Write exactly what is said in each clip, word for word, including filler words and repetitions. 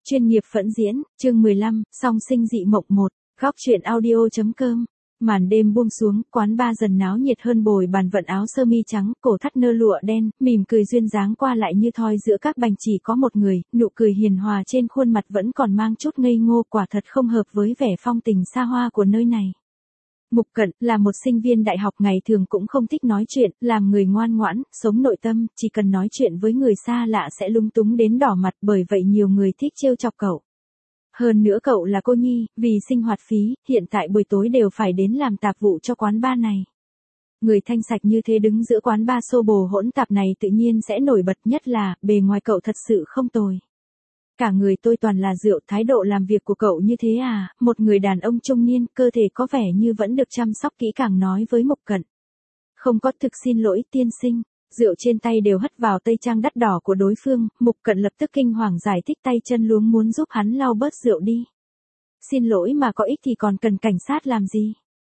Chuyên nghiệp phẫn diễn, chương mười lăm, song sinh dị mộng một, góc truyện audio.com. Màn đêm buông xuống, quán bar dần náo nhiệt hơn, bồi bàn vận áo sơ mi trắng, cổ thắt nơ lụa đen, mỉm cười duyên dáng qua lại như thoi giữa các bành, chỉ có một người, nụ cười hiền hòa trên khuôn mặt vẫn còn mang chút ngây ngô, quả thật không hợp với vẻ phong tình xa hoa của nơi này. Mục Cận là một sinh viên đại học, ngày thường cũng không thích nói chuyện, làm người ngoan ngoãn, sống nội tâm, chỉ cần nói chuyện với người xa lạ sẽ lung túng đến đỏ mặt, bởi vậy nhiều người thích trêu chọc cậu. Hơn nữa cậu là cô nhi, vì sinh hoạt phí, hiện tại buổi tối đều phải đến làm tạp vụ cho quán bar này. Người thanh sạch như thế đứng giữa quán bar xô bồ hỗn tạp này tự nhiên sẽ nổi bật, nhất là, bề ngoài cậu thật sự không tồi. Cả người tôi toàn là rượu, thái độ làm việc của cậu như thế à, một người đàn ông trung niên, cơ thể có vẻ như vẫn được chăm sóc kỹ càng nói với Mục Cận. Không có, thực xin lỗi tiên sinh. Rượu trên tay đều hất vào tây trang đắt đỏ của đối phương, Mục Cận lập tức kinh hoàng giải thích, tay chân luống muốn giúp hắn lau bớt rượu đi. Xin lỗi mà có ích thì còn cần cảnh sát làm gì?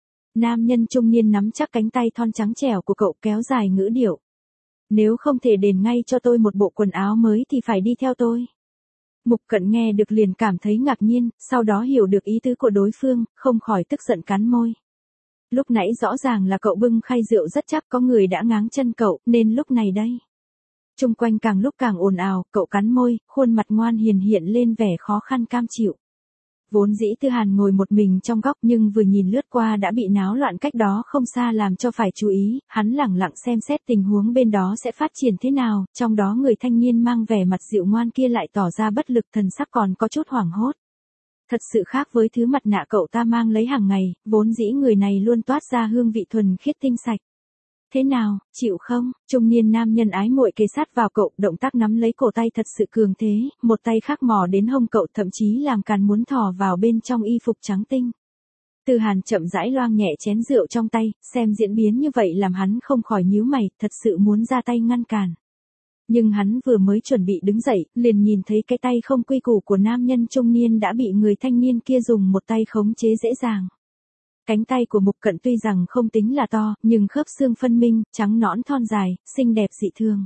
Nam nhân trung niên nắm chắc cánh tay thon trắng trẻo của cậu, kéo dài ngữ điệu. Nếu không thể đền ngay cho tôi một bộ quần áo mới thì phải đi theo tôi. Mục Cận nghe được liền cảm thấy ngạc nhiên, sau đó hiểu được ý tứ của đối phương, không khỏi tức giận cắn môi. Lúc nãy rõ ràng là cậu bưng khay rượu rất chắc, có người đã ngáng chân cậu, nên lúc này đây. Chung quanh càng lúc càng ồn ào, cậu cắn môi, khuôn mặt ngoan hiền hiện lên vẻ khó khăn cam chịu. Vốn dĩ Tư Hàn ngồi một mình trong góc, nhưng vừa nhìn lướt qua đã bị náo loạn cách đó không xa làm cho phải chú ý, hắn lẳng lặng xem xét tình huống bên đó sẽ phát triển thế nào, trong đó người thanh niên mang vẻ mặt dịu ngoan kia lại tỏ ra bất lực, thần sắc còn có chút hoảng hốt. Thật sự khác với thứ mặt nạ cậu ta mang lấy hàng ngày, vốn dĩ người này luôn toát ra hương vị thuần khiết tinh sạch. Thế nào, chịu không? Trung niên nam nhân ái muội kề sát vào cậu, động tác nắm lấy cổ tay thật sự cường thế, một tay khác mò đến hông cậu, thậm chí làm càn muốn thò vào bên trong y phục trắng tinh. Tư Hàn chậm rãi loang nhẹ chén rượu trong tay, xem diễn biến như vậy làm hắn không khỏi nhíu mày, thật sự muốn ra tay ngăn cản. Nhưng hắn vừa mới chuẩn bị đứng dậy, liền nhìn thấy cái tay không quy củ của nam nhân trung niên đã bị người thanh niên kia dùng một tay khống chế dễ dàng. Cánh tay của Mục Cận tuy rằng không tính là to, nhưng khớp xương phân minh, trắng nõn thon dài, xinh đẹp dị thường.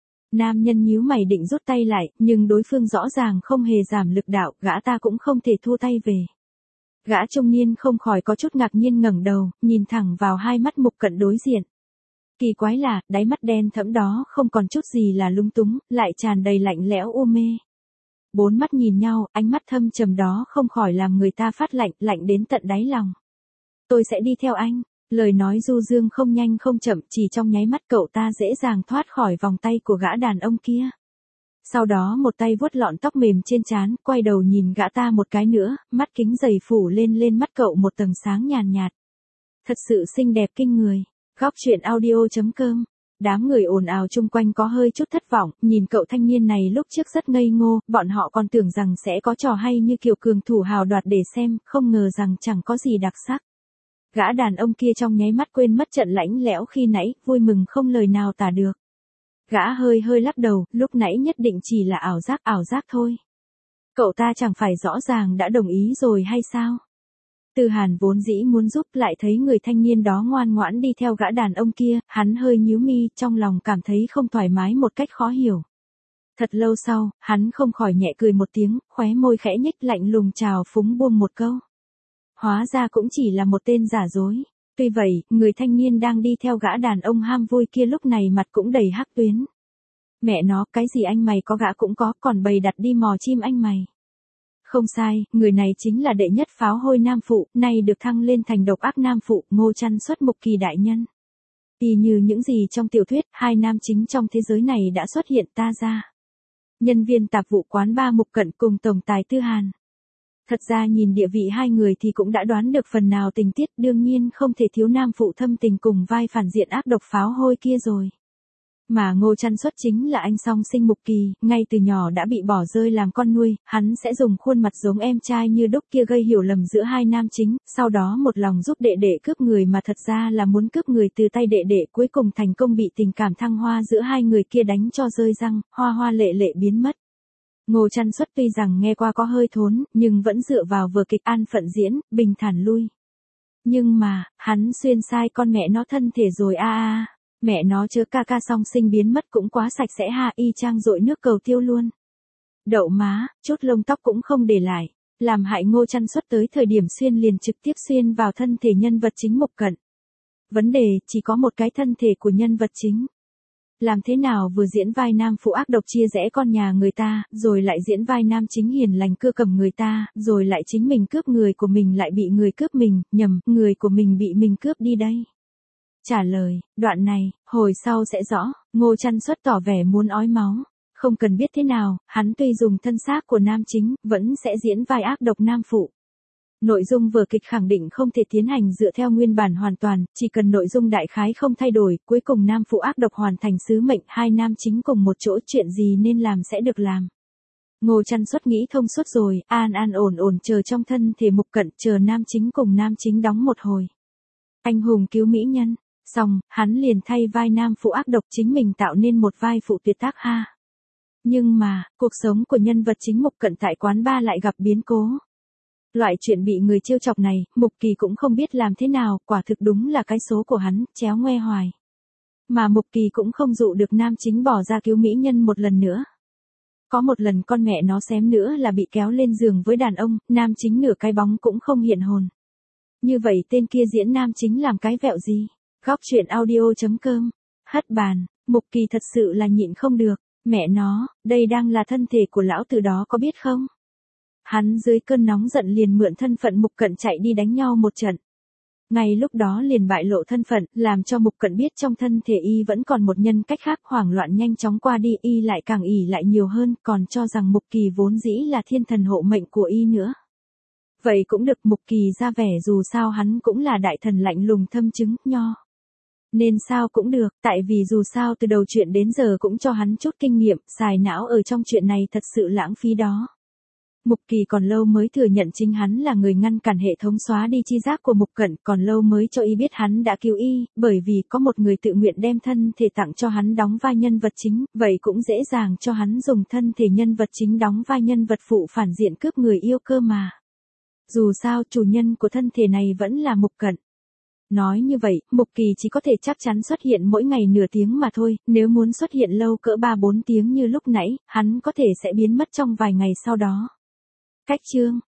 Nam nhân nhíu mày định rút tay lại, nhưng đối phương rõ ràng không hề giảm lực đạo, gã ta cũng không thể thu tay về. Gã trung niên không khỏi có chút ngạc nhiên ngẩng đầu, nhìn thẳng vào hai mắt Mục Cận đối diện. Kỳ quái là, đáy mắt đen thẫm đó không còn chút gì là lung túng, lại tràn đầy lạnh lẽo u mê. Bốn mắt nhìn nhau, ánh mắt thâm trầm đó không khỏi làm người ta phát lạnh, lạnh đến tận đáy lòng. Tôi sẽ đi theo anh. Lời nói du dương không nhanh không chậm, chỉ trong nháy mắt cậu ta dễ dàng thoát khỏi vòng tay của gã đàn ông kia. Sau đó một tay vuốt lọn tóc mềm trên trán, quay đầu nhìn gã ta một cái nữa, mắt kính dày phủ lên lên mắt cậu một tầng sáng nhàn nhạt. Thật sự xinh đẹp kinh người. Góc truyện audio.com. Đám người ồn ào chung quanh có hơi chút thất vọng, nhìn cậu thanh niên này lúc trước rất ngây ngô, bọn họ còn tưởng rằng sẽ có trò hay như kiểu cường thủ hào đoạt để xem, không ngờ rằng chẳng có gì đặc sắc. Gã đàn ông kia trong nháy mắt quên mất trận lãnh lẽo khi nãy, vui mừng không lời nào tả được. Gã hơi hơi lắc đầu, lúc nãy nhất định chỉ là ảo giác, ảo giác thôi. Cậu ta chẳng phải rõ ràng đã đồng ý rồi hay sao? Tư Hàn vốn dĩ muốn giúp, lại thấy người thanh niên đó ngoan ngoãn đi theo gã đàn ông kia, hắn hơi nhíu mi, trong lòng cảm thấy không thoải mái một cách khó hiểu. Thật lâu sau, hắn không khỏi nhẹ cười một tiếng, khóe môi khẽ nhếch lạnh lùng chào phúng buông một câu. Hóa ra cũng chỉ là một tên giả dối. Tuy vậy, người thanh niên đang đi theo gã đàn ông ham vui kia lúc này mặt cũng đầy hắc tuyến. Mẹ nó, cái gì anh mày có gã cũng có, còn bày đặt đi mò chim anh mày. Không sai, người này chính là đệ nhất pháo hôi nam phụ, nay được thăng lên thành độc ác nam phụ, Ngô Trăn Xuất Mục Kỳ đại nhân. Y như những gì trong tiểu thuyết, hai nam chính trong thế giới này đã xuất hiện ta ra. Nhân viên tạp vụ quán bar Mục Cận cùng tổng tài Tư Hàn. Thật ra nhìn địa vị hai người thì cũng đã đoán được phần nào tình tiết, đương nhiên không thể thiếu nam phụ thâm tình cùng vai phản diện ác độc pháo hôi kia rồi. Mà Ngô Trăn Xuất chính là anh song sinh Mục Kỳ, ngay từ nhỏ đã bị bỏ rơi làm con nuôi, hắn sẽ dùng khuôn mặt giống em trai như đúc kia gây hiểu lầm giữa hai nam chính, sau đó một lòng giúp đệ đệ cướp người mà thật ra là muốn cướp người từ tay đệ đệ, cuối cùng thành công bị tình cảm thăng hoa giữa hai người kia đánh cho rơi răng, hoa hoa lệ lệ biến mất. Ngô Trăn Xuất tuy rằng nghe qua có hơi thốn, nhưng vẫn dựa vào vở kịch an phận diễn, bình thản lui. Nhưng mà, hắn xuyên sai con mẹ nó thân thể rồi a a. Mẹ nó chớ ca ca song sinh biến mất cũng quá sạch sẽ ha, y chang dội nước cầu tiêu luôn. Đậu má, chút lông tóc cũng không để lại, làm hại Ngô Trăn Xuất tới thời điểm xuyên liền trực tiếp xuyên vào thân thể nhân vật chính Mục Cận. Vấn đề chỉ có một cái thân thể của nhân vật chính. Làm thế nào vừa diễn vai nam phụ ác độc chia rẽ con nhà người ta, rồi lại diễn vai nam chính hiền lành cưa cầm người ta, rồi lại chính mình cướp người của mình lại bị người cướp mình, nhầm, người của mình bị mình cướp đi đây. Trả lời, đoạn này, hồi sau sẽ rõ, Ngô Trăn Xuất tỏ vẻ muốn ói máu. Không cần biết thế nào, hắn tuy dùng thân xác của nam chính, vẫn sẽ diễn vai ác độc nam phụ. Nội dung vở kịch khẳng định không thể tiến hành dựa theo nguyên bản hoàn toàn, chỉ cần nội dung đại khái không thay đổi, cuối cùng nam phụ ác độc hoàn thành sứ mệnh, hai nam chính cùng một chỗ chuyện gì nên làm sẽ được làm. Ngô Trăn Xuất nghĩ thông suốt rồi, an an ổn ổn chờ trong thân thể Mục Cận, chờ nam chính cùng nam chính đóng một hồi. Anh hùng cứu mỹ nhân, xong, hắn liền thay vai nam phụ ác độc chính mình tạo nên một vai phụ tuyệt tác ha. Nhưng mà, cuộc sống của nhân vật chính Mục Cận tại quán bar lại gặp biến cố. Loại chuyện bị người trêu chọc này, Mục Kỳ cũng không biết làm thế nào, quả thực đúng là cái số của hắn, chéo ngoe hoài. Mà Mục Kỳ cũng không dụ được nam chính bỏ ra cứu mỹ nhân một lần nữa. Có một lần con mẹ nó xém nữa là bị kéo lên giường với đàn ông, nam chính nửa cái bóng cũng không hiện hồn. Như vậy tên kia diễn nam chính làm cái vẹo gì? Góc truyện audio chấm com. Hất bàn, Mục Kỳ thật sự là nhịn không được. Mẹ nó, đây đang là thân thể của lão tử đó có biết không? Hắn dưới cơn nóng giận liền mượn thân phận Mục Cận chạy đi đánh nhau một trận. Ngay lúc đó liền bại lộ thân phận, làm cho Mục Cận biết trong thân thể y vẫn còn một nhân cách khác, hoảng loạn nhanh chóng qua đi, y lại càng ỉ lại nhiều hơn, còn cho rằng Mục Kỳ vốn dĩ là thiên thần hộ mệnh của y nữa. Vậy cũng được, Mục Kỳ ra vẻ dù sao hắn cũng là đại thần lạnh lùng thâm chứng, nho. Nên sao cũng được, tại vì dù sao từ đầu chuyện đến giờ cũng cho hắn chút kinh nghiệm, xài não ở trong chuyện này thật sự lãng phí đó. Mục Kỳ còn lâu mới thừa nhận chính hắn là người ngăn cản hệ thống xóa đi chi giác của Mục Cận, còn lâu mới cho y biết hắn đã cứu y, bởi vì có một người tự nguyện đem thân thể tặng cho hắn đóng vai nhân vật chính, vậy cũng dễ dàng cho hắn dùng thân thể nhân vật chính đóng vai nhân vật phụ phản diện cướp người yêu cơ mà. Dù sao chủ nhân của thân thể này vẫn là Mục Cận. Nói như vậy, Mục Kỳ chỉ có thể chắc chắn xuất hiện mỗi ngày nửa tiếng mà thôi, nếu muốn xuất hiện lâu cỡ ba bốn tiếng như lúc nãy, hắn có thể sẽ biến mất trong vài ngày sau đó. Cách chương